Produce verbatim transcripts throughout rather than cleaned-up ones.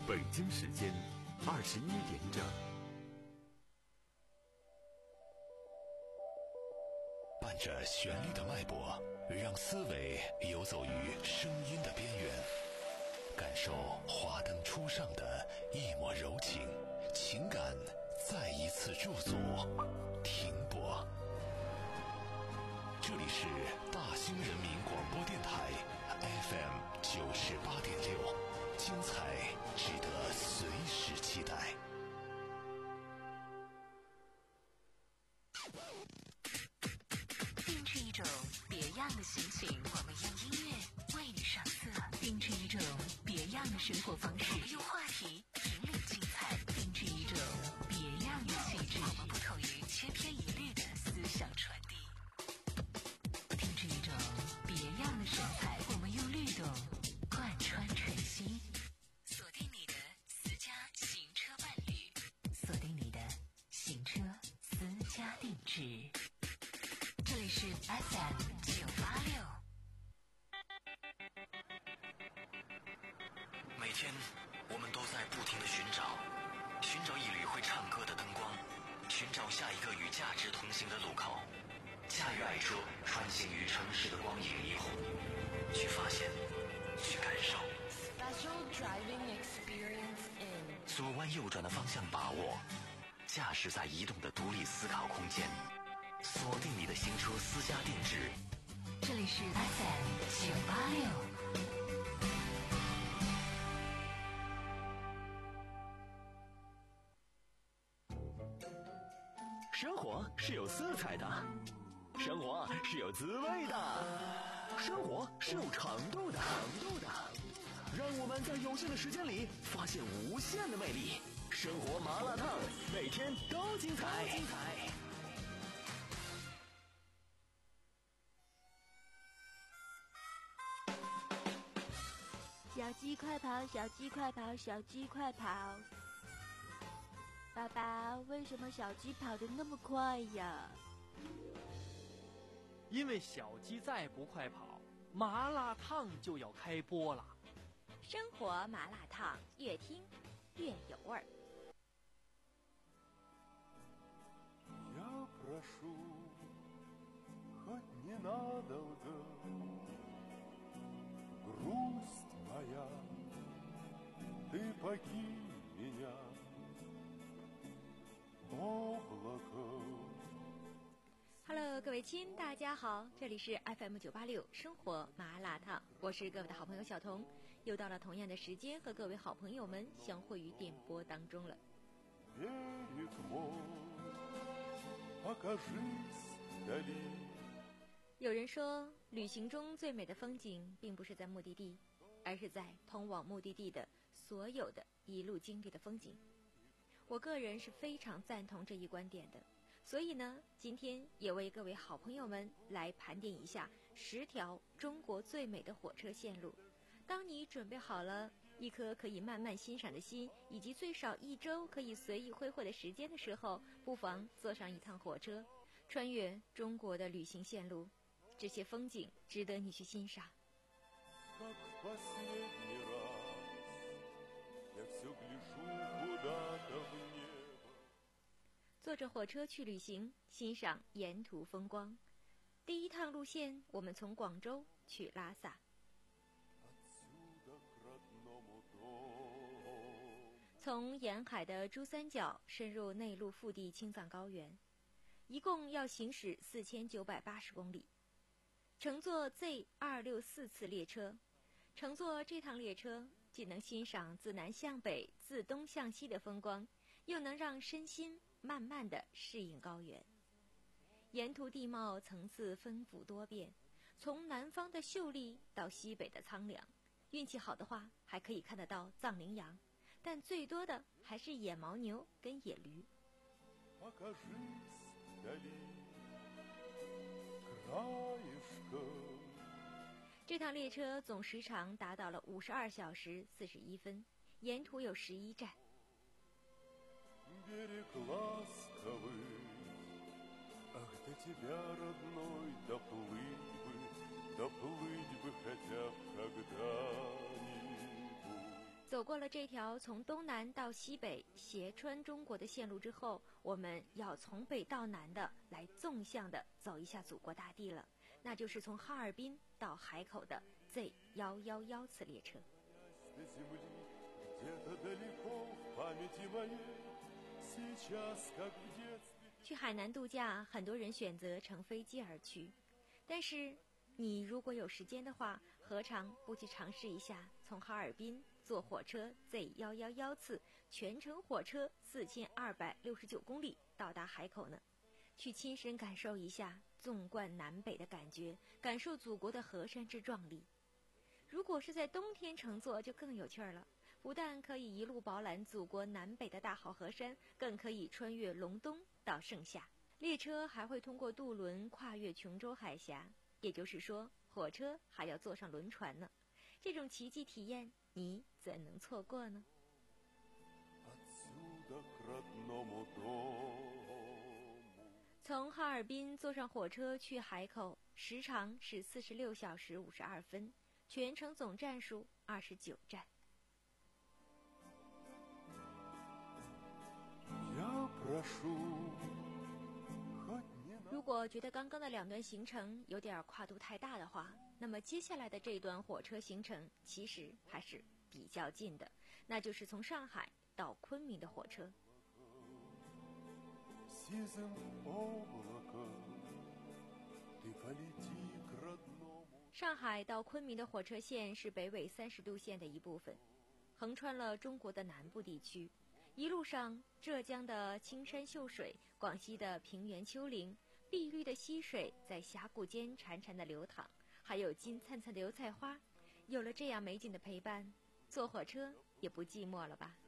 北京时间二十一点整。 伴着旋律的脉搏，让思维游走于声音的边缘，感受华灯初上的一抹柔情，情感再一次驻足停泊。这里是大兴人民广播电台 F M 九十八点六，精彩值得随时期待。 定制一种别样的心情，我们用音乐为你上色；定制一种别样的生活方式，我们用话题引领精彩；定制一种别样的气质，我们不同于千篇一律的思想传递；定制一种别样的神采，我们用律动贯穿纯心。锁定你的私家行车伴侣，锁定你的行车私家定制。这里是 F M 九八六。 每天我们都在不停地寻找，寻找一缕会唱歌的灯光，寻找下一个与价值同行的路口。驾驭爱车，穿行于城市的光影霓虹，去发现，去感受。 Special driving experience in 左弯右转的方向把握，驾驶在移动的独立思考空间。锁定你的新车私家定制， 这里是 F M 九八六。 生活是有色彩的，生活是有滋味的，生活是有程度的。程度的，让我们在有限的时间里发现无限的魅力。生活麻辣烫，每天都精彩。精彩。 小鸡快跑，小鸡快跑，小鸡快跑！爸爸，为什么小鸡跑得那么快呀？ 因为小鸡再不快跑，麻辣烫就要开播了。 生活麻辣烫，越听越有味儿。 Я прошу, хоть ненадолго, грусть моя, ты покинь меня, облако。 Hello， 各位亲，大家好，这里是 F M 九八六生活麻辣烫，我是各位的好朋友小童，又到了同样的时间和各位好朋友们相会于电波当中了。有人说，旅行中最美的风景并不是在目的地，而是在通往目的地的所有的一路经历的风景。我个人是非常赞同这一观点的。所以呢，今天也为各位好朋友们来盘点一下十条中国最美的火车线路。当你准备好了一颗可以慢慢欣赏的心，以及最少一周可以随意挥霍的时间的时候，不妨坐上一趟火车，穿越中国的旅行线路。这些风景值得你去欣赏。坐着火车去旅行，欣赏沿途风光。第一趟路线，我们从广州去拉萨。从沿海的珠三角深入内陆腹地青藏高原，一共要行驶四千九百八十公里。乘坐 Z 二六四次列车，乘坐这趟列车，既能欣赏自南向北、自东向西的风光，又能让身心慢慢地适应高原。沿途地貌层次丰富多变，从南方的秀丽到西北的苍凉，运气好的话还可以看得到藏羚羊，但最多的还是野牦牛跟野驴。这趟列车总时长达到了五十二小时四十一分，沿途有十一站。 берег ласковый, ах, до тебя, родной, доплыть бы, доплыть бы хотя бы когда-нибудь. 走过了这条从东南到西北斜穿中国的线路之后，我们要从北到南的来纵向的走一下祖国大地了，那就是从哈尔滨到海口的 Z 一一一 次列车。去海南度假，很多人选择乘飞机而去，但是你如果有时间的话，何尝不去尝试一下从哈尔滨坐火车 Z 一一一 次全程火车四千二百六十九公里到达海口呢？去亲身感受一下纵贯南北的感觉，感受祖国的河山之壮丽。如果是在冬天乘坐就更有趣了，不但可以一路饱览祖国南北的大好河山，更可以穿越隆冬到盛夏。列车还会通过渡轮跨越琼州海峡，也就是说火车还要坐上轮船呢。这种奇迹体验你怎能错过呢？从哈尔滨坐上火车去海口，时长是四十六小时五十二分，全程总站数二十九站。如果觉得刚刚的两段行程有点跨度太大的话，那么接下来的这段火车行程其实还是比较近的，那就是从上海到昆明的火车。上海到昆明的火车线是北纬三十度线的一部分，横穿了中国的南部地区。一路上，浙江的青山秀水，广西的平原丘陵，碧绿的溪水在峡谷间潺潺的流淌，还有金灿灿的油菜花。有了这样美景的陪伴，坐火车也不寂寞了吧。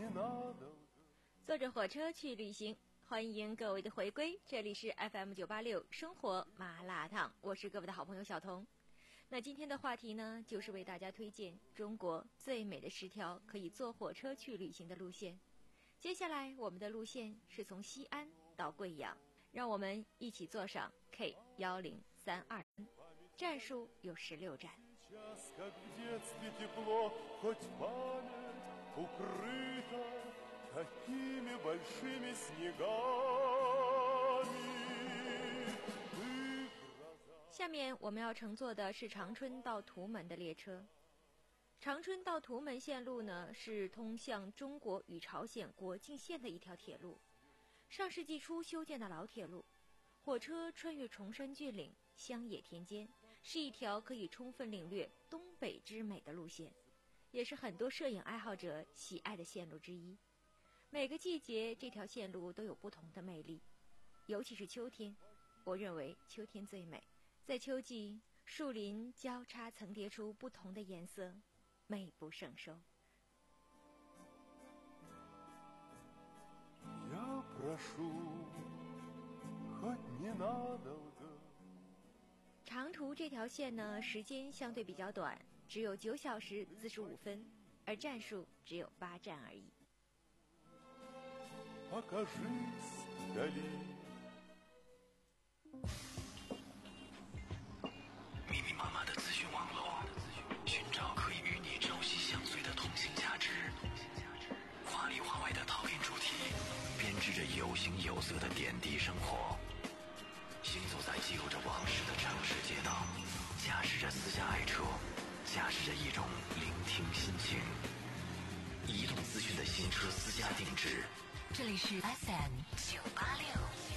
坐着火车去旅行，欢迎各位的回归，这里是 F M 九八六生活麻辣烫，我是各位的好朋友小彤。那今天的话题呢，就是为大家推荐中国最美的十条可以坐火车去旅行的路线。接下来我们的路线是从西安到贵阳，让我们一起坐上 K 一零三二，站数有十六站。下面我们要乘坐的是长春到图门的列车。长春到图门线路呢，是通向中国与朝鲜国境线的一条铁路，上世纪初修建的老铁路。火车穿越崇山峻岭、乡野田间，是一条可以充分领略东北之美的路线，也是很多摄影爱好者喜爱的线路之一。每个季节这条线路都有不同的魅力，尤其是秋天，我认为秋天最美。在秋季，树林交叉层叠出不同的颜色，美不胜收。长途这条线呢，时间相对比较短，只有九小时四十五分，而站数只有八站而已。 密密麻麻的资讯网络，寻找可以与你朝夕相随的通行价值。华里华外的讨论主题，编织着有形有色的点滴生活。行走在记录着往事的城市街道，驾驶着私家爱车，驾驶着一种聆听心情。移动资讯的新车私家定制， 这里是 F M 九八六。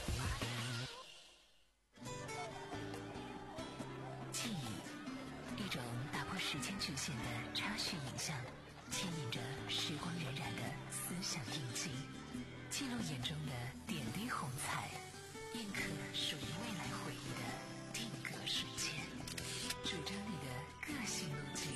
记忆，一种打破时间局限的插叙影像，牵引着时光荏苒的思想印记，记录眼中的点滴红彩，印刻属于未来回忆的定格瞬间，主张你的个性路径。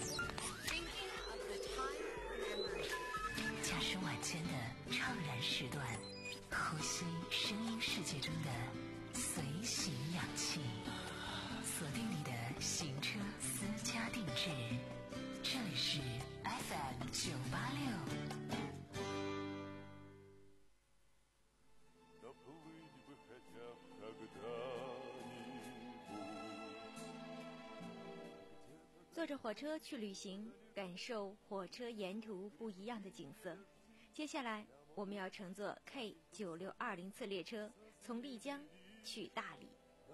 驾驶晚间的怅然时段，呼吸声音世界中的随行氧气，锁定你的行车私家定制，这里是 F M 九八六。 坐着火车去旅行，感受火车沿途不一样的景色。接下来我们要乘坐 K 九六二零次列车，从丽江去大理。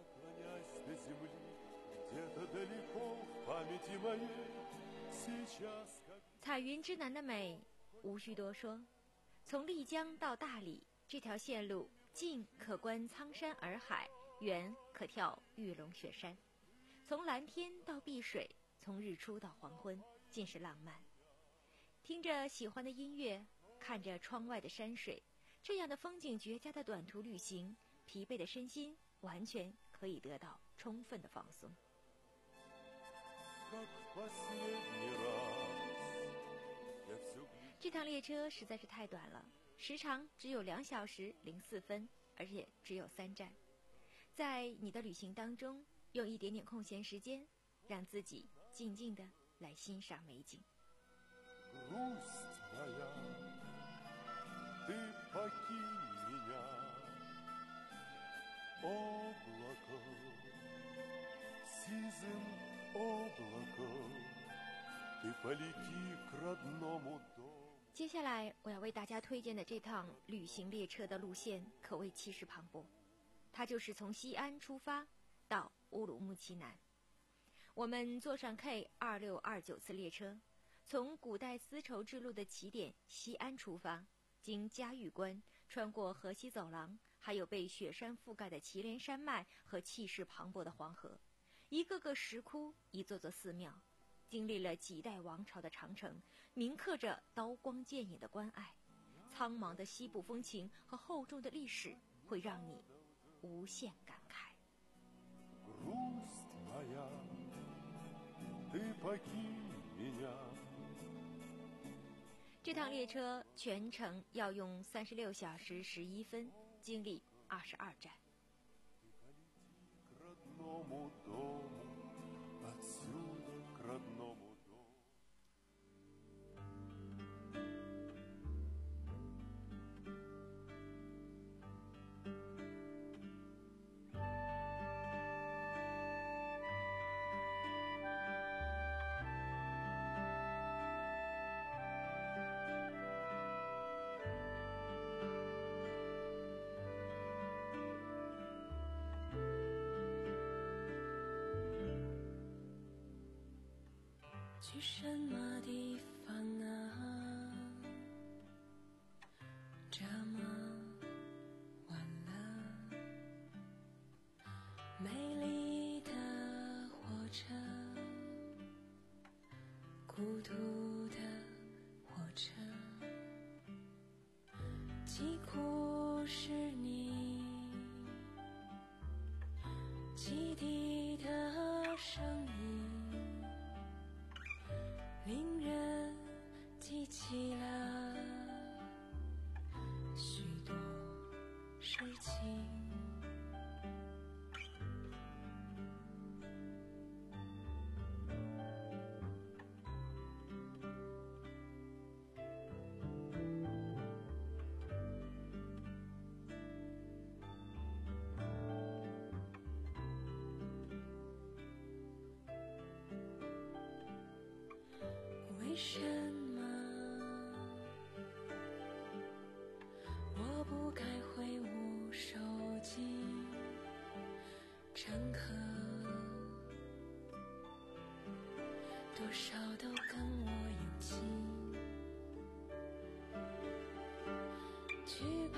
彩云之南的美无需多说，从丽江到大理这条线路，近可观苍山洱海，远可眺玉龙雪山，从蓝天到碧水，从日出到黄昏，尽是浪漫。听着喜欢的音乐，看着窗外的山水，这样的风景绝佳的短途旅行，疲惫的身心完全可以得到充分的放松。这趟列车实在是太短了，时长只有两小时零四分，而且只有三站。在你的旅行当中，用一点点空闲时间，让自己静静地来欣赏美景。接下来我要为大家推荐的这趟旅行列车的路线可谓气势磅礴，它就是从西安出发到乌鲁木齐南。我们坐上 K 二六二九次列车，从古代丝绸之路的起点西安出发，经嘉峪关，穿过河西走廊，还有被雪山覆盖的祁连山脉和气势磅礴的黄河，一个个石窟，一座座寺庙，经历了几代王朝的长城，铭刻着刀光剑影的关爱。苍茫的西部风情和厚重的历史，会让你无限感慨。这这趟列车全程要用三十六小时十一分，经历二十二站。 去什么地方啊？这么晚了，美丽的火车，孤独的火车，几乎是你汽笛的声音，令人记起了许多事情。为什么我不该挥舞手机？乘客多少都跟我有情，去吧，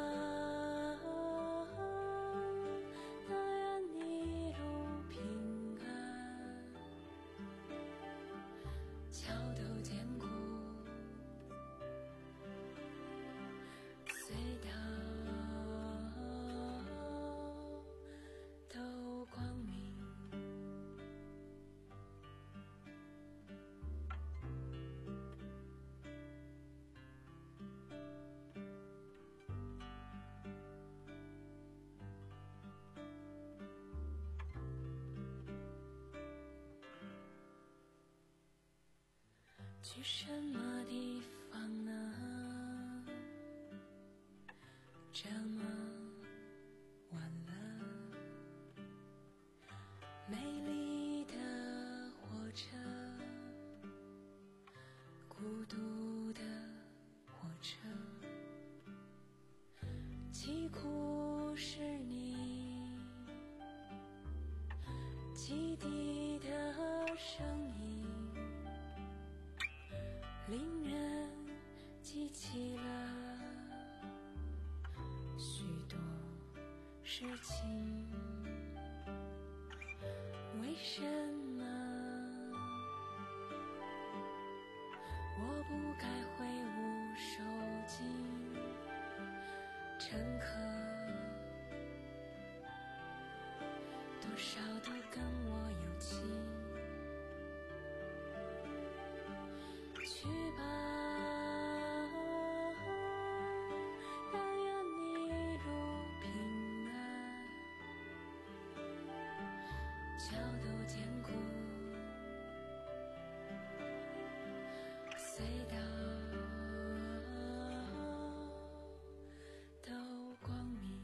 但愿你一路平安，桥都坚固，隧道都光明。去什么地方呢？这么晚了，美丽的火车，孤独的火车，几乎是你汽笛的声音，令人记起了许多事情。为什么我不该挥舞手机？乘客多少都跟我有情，去吧，但愿你一路平安，桥都坚固，隧道都光明。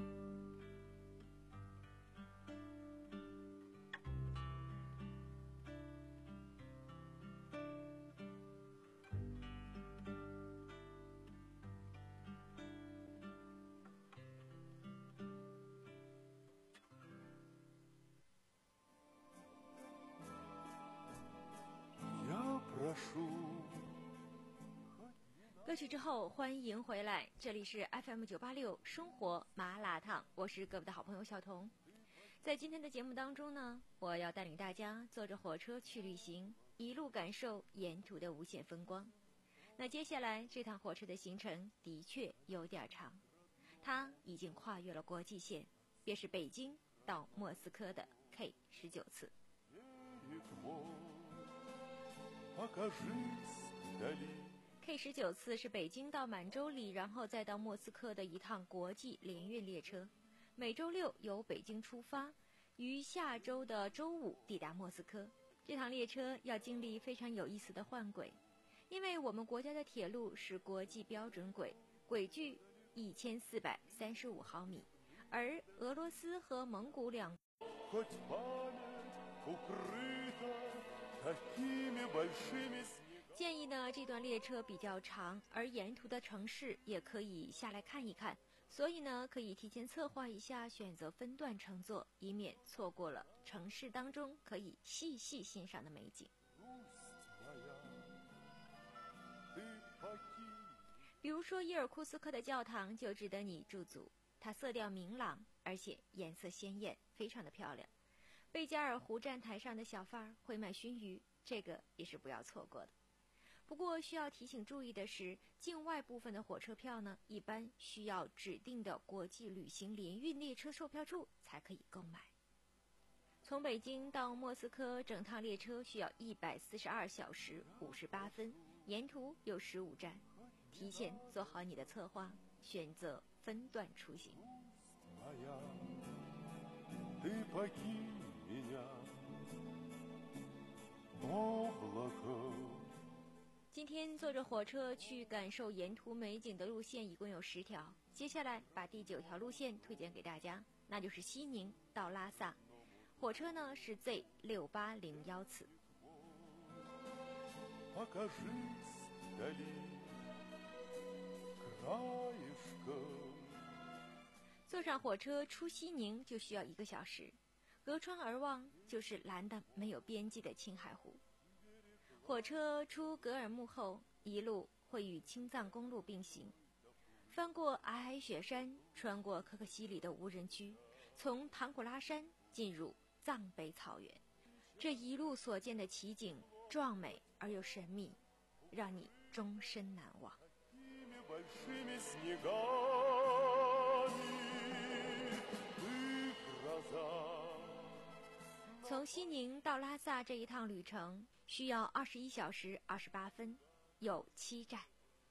歌曲之后，欢迎回来，这里是 F M 九八六生活麻辣烫，我是各位的好朋友小彤。在今天的节目当中呢，我要带领大家坐着火车去旅行，一路感受沿途的无限风光。那接下来这趟火车的行程的确有点长，它已经跨越了国际线，便是北京到莫斯科的 K 十九次。K K 十九次是北京到满洲里，然后再到莫斯科的一趟国际联运列车，每周六由北京出发，于下周的周五抵达莫斯科。这趟列车要经历非常有意思的换轨，因为我们国家的铁路是国际标准轨，轨距一千四百三十五毫米，而俄罗斯和蒙古两建议呢，这段列车比较长，而沿途的城市也可以下来看一看，所以呢，可以提前策划一下，选择分段乘坐，以免错过了城市当中可以细细欣赏的美景。比如说伊尔库斯克的教堂就值得你驻足，它色调明朗，而且颜色鲜艳，非常的漂亮。贝加尔湖站台上的小贩儿会卖熏鱼，这个也是不要错过的。不过需要提醒注意的是，境外部分的火车票呢，一般需要指定的国际旅行联运列车售票处才可以购买。从北京到莫斯科，整趟列车需要一百四十二小时五十八分，沿途有十五站，提前做好你的策划，选择分段出行。今天坐着火车去感受沿途美景的路线一共有十条，接下来把第九条路线推荐给大家，那就是西宁到拉萨，火车呢是 Z 六八零一次。坐上火车出西宁就需要一个小时，隔窗而望就是蓝得没有边际的青海湖。火车出格尔木后，一路会与青藏公路并行，翻过皑皑雪山，穿过可可西里的无人区，从唐古拉山进入藏北草原。这一路所见的奇景壮美而又神秘，让你终身难忘。从西宁到拉萨这一趟旅程需要二十一小时二十八分，有七站。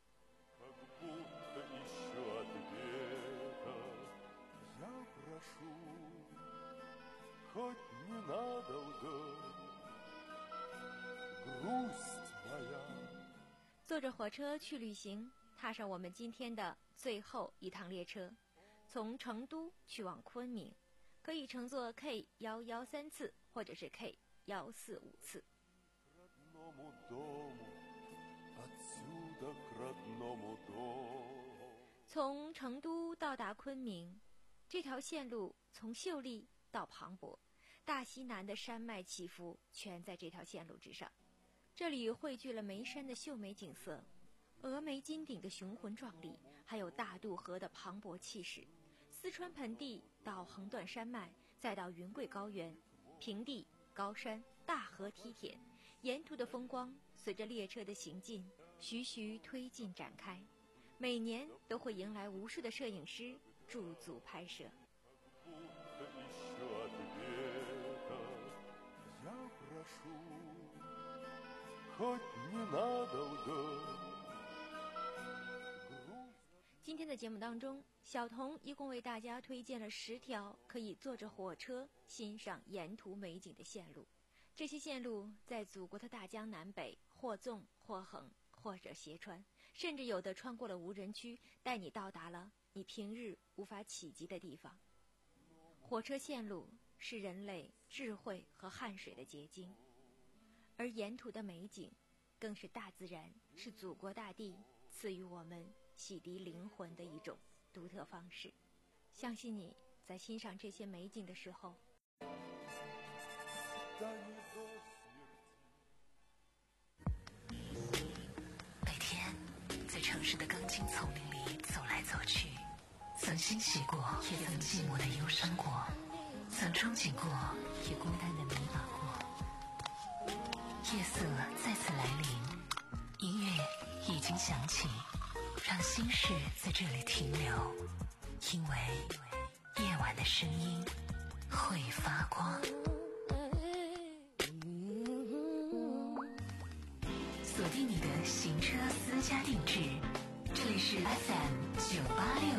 坐着火车去旅行，踏上我们今天的最后一趟列车，从成都去往昆明，可以乘坐 K 一一三次或者是 K 一四五次。从成都到达昆明，这条线路从秀丽到磅礴，大西南的山脉起伏全在这条线路之上。这里汇聚了眉山的秀美景色，峨眉金顶的雄浑壮丽，还有大渡河的磅礴气势。四川盆地到横断山脉，再到云贵高原，平地、高山、大河梯田，沿途的风光随着列车的行进徐徐推进展开，每年都会迎来无数的摄影师驻足拍摄。今天的节目当中，小童一共为大家推荐了十条可以坐着火车欣赏沿途美景的线路。这些线路在祖国的大江南北，或纵或横，或者斜穿，甚至有的穿过了无人区，带你到达了你平日无法企及的地方。火车线路是人类智慧和汗水的结晶，而沿途的美景更是大自然，是祖国大地赐予我们洗涤灵魂的一种独特方式。相信你在欣赏这些美景的时候， 每天在城市的钢筋丛林里走来走去，曾欣喜过，也曾寂寞的忧伤过，曾憧憬过，也孤单的迷茫过。夜色再次来临，音乐已经响起，让心事在这里停留，因为夜晚的声音会发光。锁定你的行车私家定制，这里是 F M 九八六。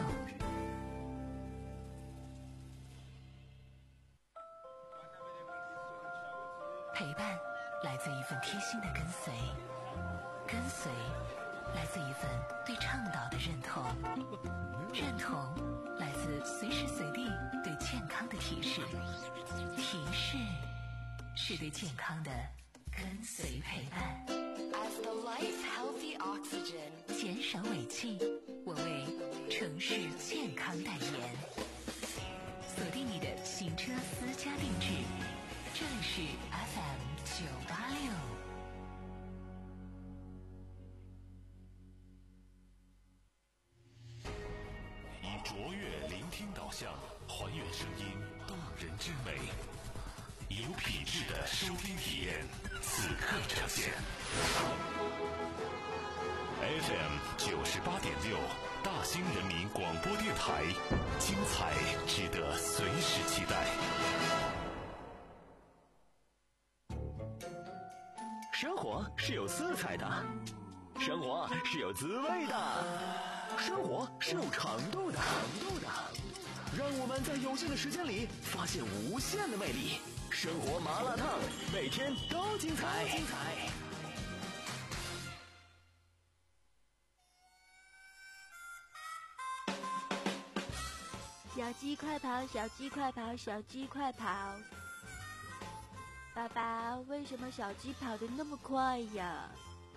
陪伴来自一份贴心的跟随，跟随来自一份对倡导的认同，认同来自随时随地对健康的提示，提示是对健康的跟随陪伴。As the life healthy oxygen， 减少尾气，我为城市健康代言。锁定你的行车私家定制，这里是 F M 九八六。 以卓越聆听导向，还原声音动人之美，有品质的收听体验，此刻呈现。F M 九十八点六，大兴人民广播电台，精彩值得随时期待。 生活是有色彩的，生活是有滋味的，生活是有长度的，长度的。让我们在有限的时间里发现无限的魅力。生活麻辣烫，每天都精彩。精彩。 小鸡快跑，小鸡快跑，小鸡快跑！爸爸，为什么小鸡跑得那么快呀？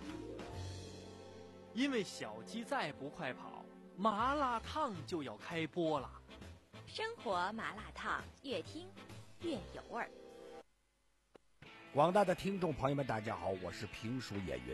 因为小鸡再不快跑，麻辣烫就要开播了。 生活麻辣烫，越听越有味儿。 广大的听众朋友们，大家好，我是评书演员